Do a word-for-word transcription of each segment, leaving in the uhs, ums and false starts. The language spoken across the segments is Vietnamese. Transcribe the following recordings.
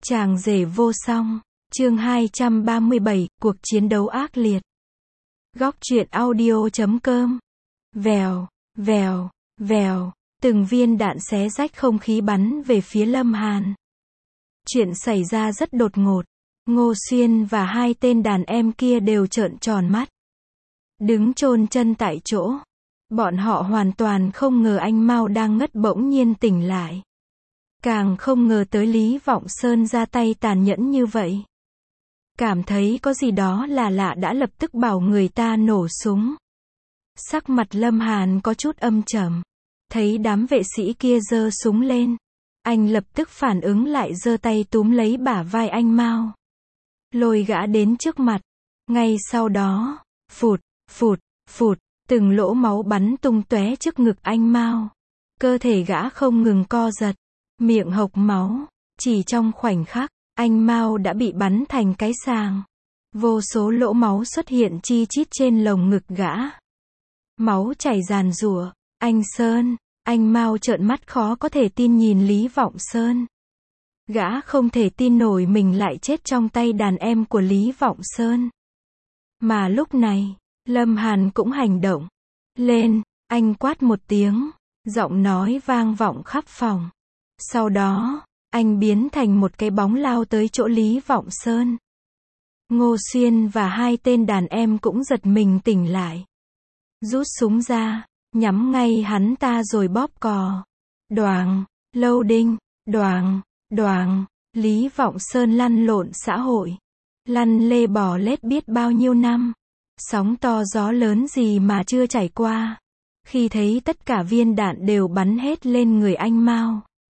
Chàng rể vô song, chương hai trăm ba mươi bảy, cuộc chiến đấu ác liệt. Góc truyện audio chấm com. Vèo, vèo, vèo, từng viên đạn xé rách không khí bắn về phía Lâm Hàn. Chuyện xảy ra rất đột ngột. Ngô Xuyên và hai tên đàn em kia đều trợn tròn mắt, đứng chôn chân tại chỗ. Bọn họ hoàn toàn không ngờ anh Mao đang ngất bỗng nhiên tỉnh lại. Càng không ngờ tới Lý Vọng Sơn ra tay tàn nhẫn như vậy. Cảm thấy có gì đó là lạ đã lập tức bảo người ta nổ súng. Sắc mặt Lâm Hàn có chút âm trầm. Thấy đám vệ sĩ kia giơ súng lên, anh lập tức phản ứng lại, giơ tay túm lấy bả vai anh Mao, lôi gã đến trước mặt. Ngay sau đó, phụt, phụt, phụt, từng lỗ máu bắn tung tóe trước ngực anh Mao. Cơ thể gã không ngừng co giật, miệng hộc máu. Chỉ trong khoảnh khắc, anh Mao đã bị bắn thành cái sàng. Vô số lỗ máu xuất hiện chi chít trên lồng ngực gã. Máu chảy ràn rụa. Anh Sơn, anh Mao trợn mắt khó có thể tin nhìn Lý Vọng Sơn. Gã không thể tin nổi mình lại chết trong tay đàn em của Lý Vọng Sơn. Mà lúc này, Lâm Hàn cũng hành động. Lên, anh quát một tiếng, giọng nói vang vọng khắp phòng. Sau đó, anh biến thành một cái bóng lao tới chỗ Lý Vọng Sơn. Ngô Xuyên và hai tên đàn em cũng giật mình tỉnh lại. Rút súng ra, nhắm ngay hắn ta rồi bóp cò. Đoàng, lâu đinh, đoàng, đoàng. Lý Vọng Sơn lăn lộn xã hội, lăn lê bò lết biết bao nhiêu năm. Sóng to gió lớn gì mà chưa trải qua. Khi thấy tất cả viên đạn đều bắn hết lên người anh Mao,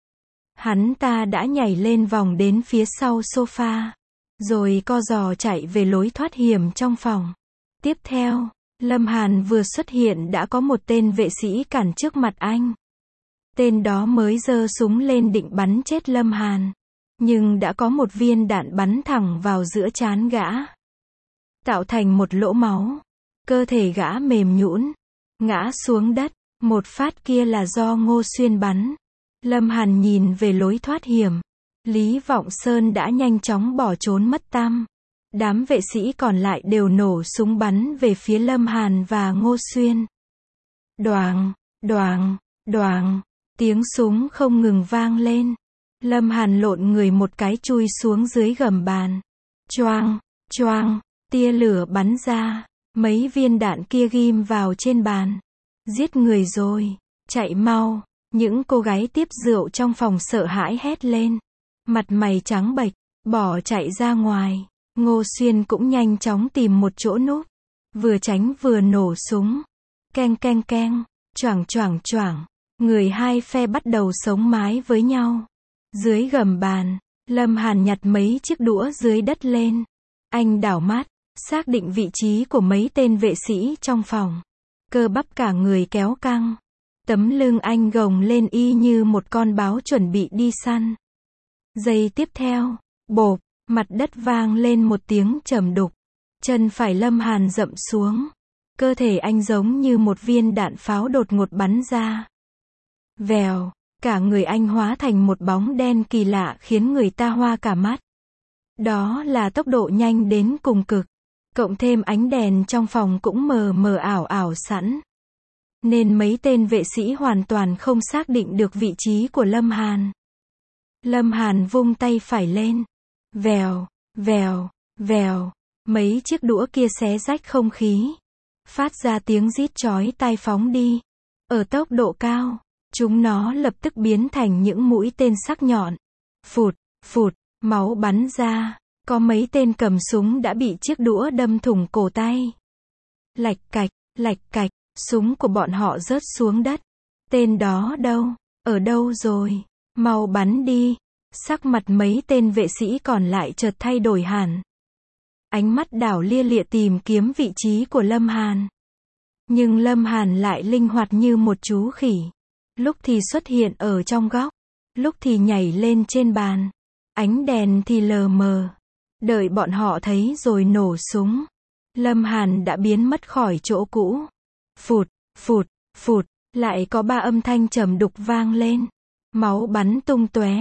hắn ta đã nhảy lên vòng đến phía sau sofa, rồi co giò chạy về lối thoát hiểm trong phòng. Tiếp theo, Lâm Hàn vừa xuất hiện đã có một tên vệ sĩ cản trước mặt anh. Tên đó mới giơ súng lên định bắn chết Lâm Hàn, nhưng đã có một viên đạn bắn thẳng vào giữa trán gã, tạo thành một lỗ máu. Cơ thể gã mềm nhũn, ngã xuống đất. Một phát kia là do Ngô Xuyên bắn. Lâm Hàn nhìn về lối thoát hiểm. Lý Vọng Sơn đã nhanh chóng bỏ trốn mất tăm. Đám vệ sĩ còn lại đều nổ súng bắn về phía Lâm Hàn và Ngô Xuyên. Đoàng, đoàng, đoàng, tiếng súng không ngừng vang lên. Lâm Hàn lộn người một cái chui xuống dưới gầm bàn. Choang, choang, tia lửa bắn ra. Mấy viên đạn kia ghim vào trên bàn. Giết người rồi, chạy mau. Những cô gái tiếp rượu trong phòng sợ hãi hét lên. Mặt mày trắng bệch, bỏ chạy ra ngoài. Ngô Xuyên cũng nhanh chóng tìm một chỗ núp, vừa tránh vừa nổ súng. Keng keng keng, choảng choảng choảng. Người hai phe bắt đầu sống mái với nhau. Dưới gầm bàn, Lâm Hàn nhặt mấy chiếc đũa dưới đất lên. Anh đảo mắt, xác định vị trí của mấy tên vệ sĩ trong phòng. Cơ bắp cả người kéo căng. Tấm lưng anh gồng lên y như một con báo chuẩn bị đi săn. Giây tiếp theo, bộp, mặt đất vang lên một tiếng trầm đục. Chân phải Lâm Hàn dậm xuống. Cơ thể anh giống như một viên đạn pháo đột ngột bắn ra. Vèo, cả người anh hóa thành một bóng đen kỳ lạ khiến người ta hoa cả mắt. Đó là tốc độ nhanh đến cùng cực. Cộng thêm ánh đèn trong phòng cũng mờ mờ ảo ảo sẵn, nên mấy tên vệ sĩ hoàn toàn không xác định được vị trí của Lâm Hàn. Lâm Hàn vung tay phải lên. Vèo, vèo, vèo. Mấy chiếc đũa kia xé rách không khí, phát ra tiếng rít chói tai phóng đi. Ở tốc độ cao, chúng nó lập tức biến thành những mũi tên sắc nhọn. Phụt, phụt, máu bắn ra. Có mấy tên cầm súng đã bị chiếc đũa đâm thủng cổ tay. Lạch cạch, lạch cạch, súng của bọn họ rớt xuống đất. Tên đó đâu? Ở đâu rồi? Mau bắn đi. Sắc mặt mấy tên vệ sĩ còn lại chợt thay đổi hẳn. Ánh mắt đảo lia lịa tìm kiếm vị trí của Lâm Hàn. Nhưng Lâm Hàn lại linh hoạt như một chú khỉ. Lúc thì xuất hiện ở trong góc, lúc thì nhảy lên trên bàn. Ánh đèn thì lờ mờ. Đợi bọn họ thấy rồi nổ súng. Lâm Hàn đã biến mất khỏi chỗ cũ. Phụt, phụt, phụt, lại có ba âm thanh trầm đục vang lên. Máu bắn tung tóe.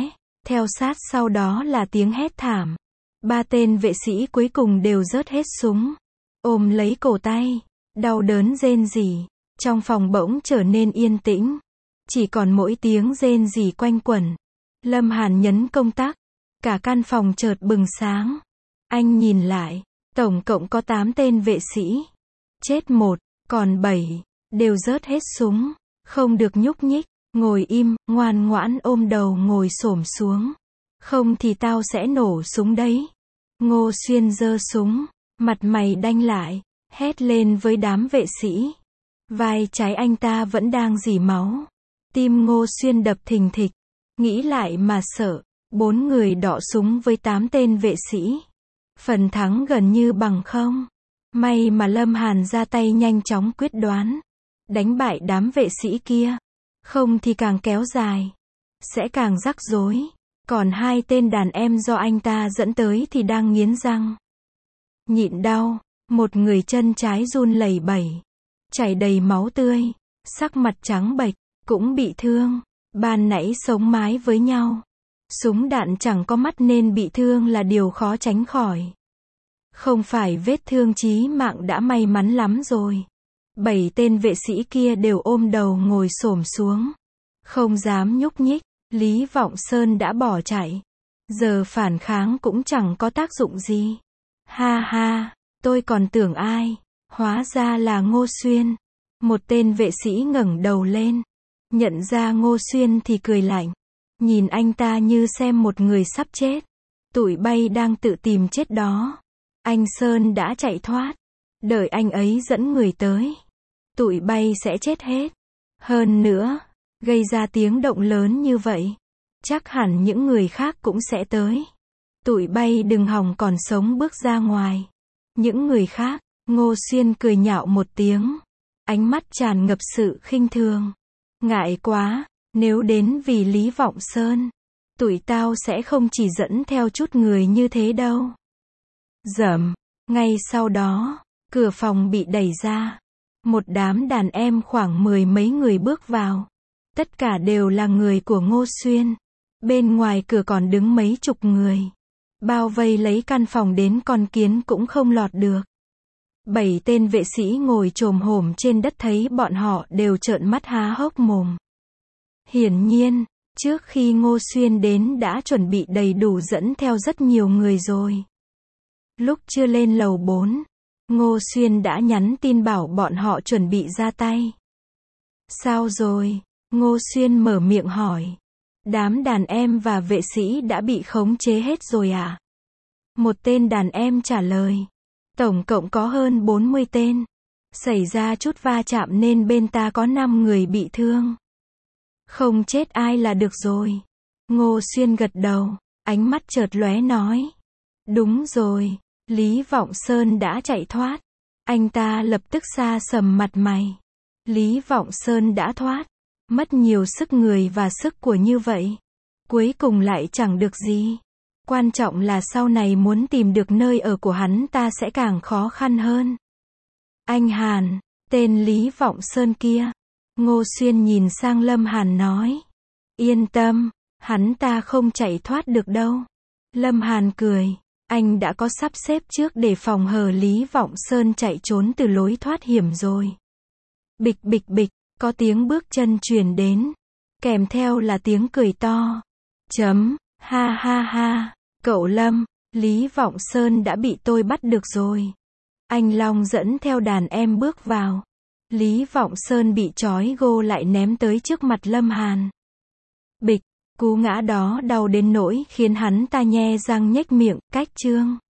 Theo sát sau đó là tiếng hét thảm. Ba tên vệ sĩ cuối cùng đều rớt hết súng. Ôm lấy cổ tay. Đau đớn rên rỉ. Trong phòng bỗng trở nên yên tĩnh. Chỉ còn mỗi tiếng rên rỉ quanh quẩn. Lâm Hàn nhấn công tắc. Cả căn phòng chợt bừng sáng. Anh nhìn lại. Tổng cộng có tám tên vệ sĩ. Chết một, còn bảy. Đều rớt hết súng. Không được nhúc nhích. Ngồi im, ngoan ngoãn ôm đầu ngồi xổm xuống. Không thì tao sẽ nổ súng đấy. Ngô Xuyên giơ súng. Mặt mày đanh lại. Hét lên với đám vệ sĩ. Vai trái anh ta vẫn đang rỉ máu. Tim Ngô Xuyên đập thình thịch. Nghĩ lại mà sợ. Bốn người đọ súng với tám tên vệ sĩ. Phần thắng gần như bằng không. May mà Lâm Hàn ra tay nhanh chóng quyết đoán. Đánh bại đám vệ sĩ kia. Không thì càng kéo dài. Sẽ càng rắc rối. Còn hai tên đàn em do anh ta dẫn tới thì đang nghiến răng. Nhịn đau. Một người chân trái run lẩy bẩy. Chảy đầy máu tươi. Sắc mặt trắng bệch. Cũng bị thương. Ban nãy sống mái với nhau. Súng đạn chẳng có mắt nên bị thương là điều khó tránh khỏi. Không phải vết thương chí mạng đã may mắn lắm rồi. Bảy tên vệ sĩ kia đều ôm đầu ngồi xổm xuống. Không dám nhúc nhích. Lý Vọng Sơn đã bỏ chạy. Giờ phản kháng cũng chẳng có tác dụng gì. Ha ha, tôi còn tưởng ai. Hóa ra là Ngô Xuyên. Một tên vệ sĩ ngẩng đầu lên. Nhận ra Ngô Xuyên thì cười lạnh. Nhìn anh ta như xem một người sắp chết. Tụi bay đang tự tìm chết đó. Anh Sơn đã chạy thoát. Đợi anh ấy dẫn người tới. Tụi bay sẽ chết hết. Hơn nữa, gây ra tiếng động lớn như vậy. Chắc hẳn những người khác cũng sẽ tới. Tụi bay đừng hòng còn sống bước ra ngoài. Những người khác, Ngô Xuyên cười nhạo một tiếng. Ánh mắt tràn ngập sự khinh thường. Ngại quá, nếu đến vì Lý Vọng Sơn. Tụi tao sẽ không chỉ dẫn theo chút người như thế đâu. Dầm, ngay sau đó, cửa phòng bị đẩy ra. Một đám đàn em khoảng mười mấy người bước vào. Tất cả đều là người của Ngô Xuyên. Bên ngoài cửa còn đứng mấy chục người. Bao vây lấy căn phòng đến con kiến cũng không lọt được. Bảy tên vệ sĩ ngồi chồm hổm trên đất thấy bọn họ đều trợn mắt há hốc mồm. Hiển nhiên, trước khi Ngô Xuyên đến đã chuẩn bị đầy đủ dẫn theo rất nhiều người rồi. Lúc chưa lên lầu bốn, Ngô Xuyên đã nhắn tin bảo bọn họ chuẩn bị ra tay. Sao rồi? Ngô Xuyên mở miệng hỏi. Đám đàn em và vệ sĩ đã bị khống chế hết rồi à? Một tên đàn em trả lời. Tổng cộng có hơn bốn mươi tên. Xảy ra chút va chạm nên bên ta có năm người bị thương. Không chết ai là được rồi. Ngô Xuyên gật đầu, ánh mắt chợt lóe nói. Đúng rồi, Lý Vọng Sơn đã chạy thoát. Anh ta lập tức sa sầm mặt mày. Lý Vọng Sơn đã thoát. Mất nhiều sức người và sức của như vậy. Cuối cùng lại chẳng được gì. Quan trọng là sau này muốn tìm được nơi ở của hắn ta sẽ càng khó khăn hơn. Anh Hàn, tên Lý Vọng Sơn kia. Ngô Xuyên nhìn sang Lâm Hàn nói. Yên tâm, hắn ta không chạy thoát được đâu. Lâm Hàn cười. Anh đã có sắp xếp trước để phòng hờ Lý Vọng Sơn chạy trốn từ lối thoát hiểm rồi. Bịch bịch bịch, có tiếng bước chân truyền đến. Kèm theo là tiếng cười to. Chấm, ha ha ha, cậu Lâm, Lý Vọng Sơn đã bị tôi bắt được rồi. Anh Long dẫn theo đàn em bước vào. Lý Vọng Sơn bị trói gô lại ném tới trước mặt Lâm Hàn. Bịch, cú ngã đó đau đến nỗi khiến hắn ta nhe răng nhếch miệng, cách chương.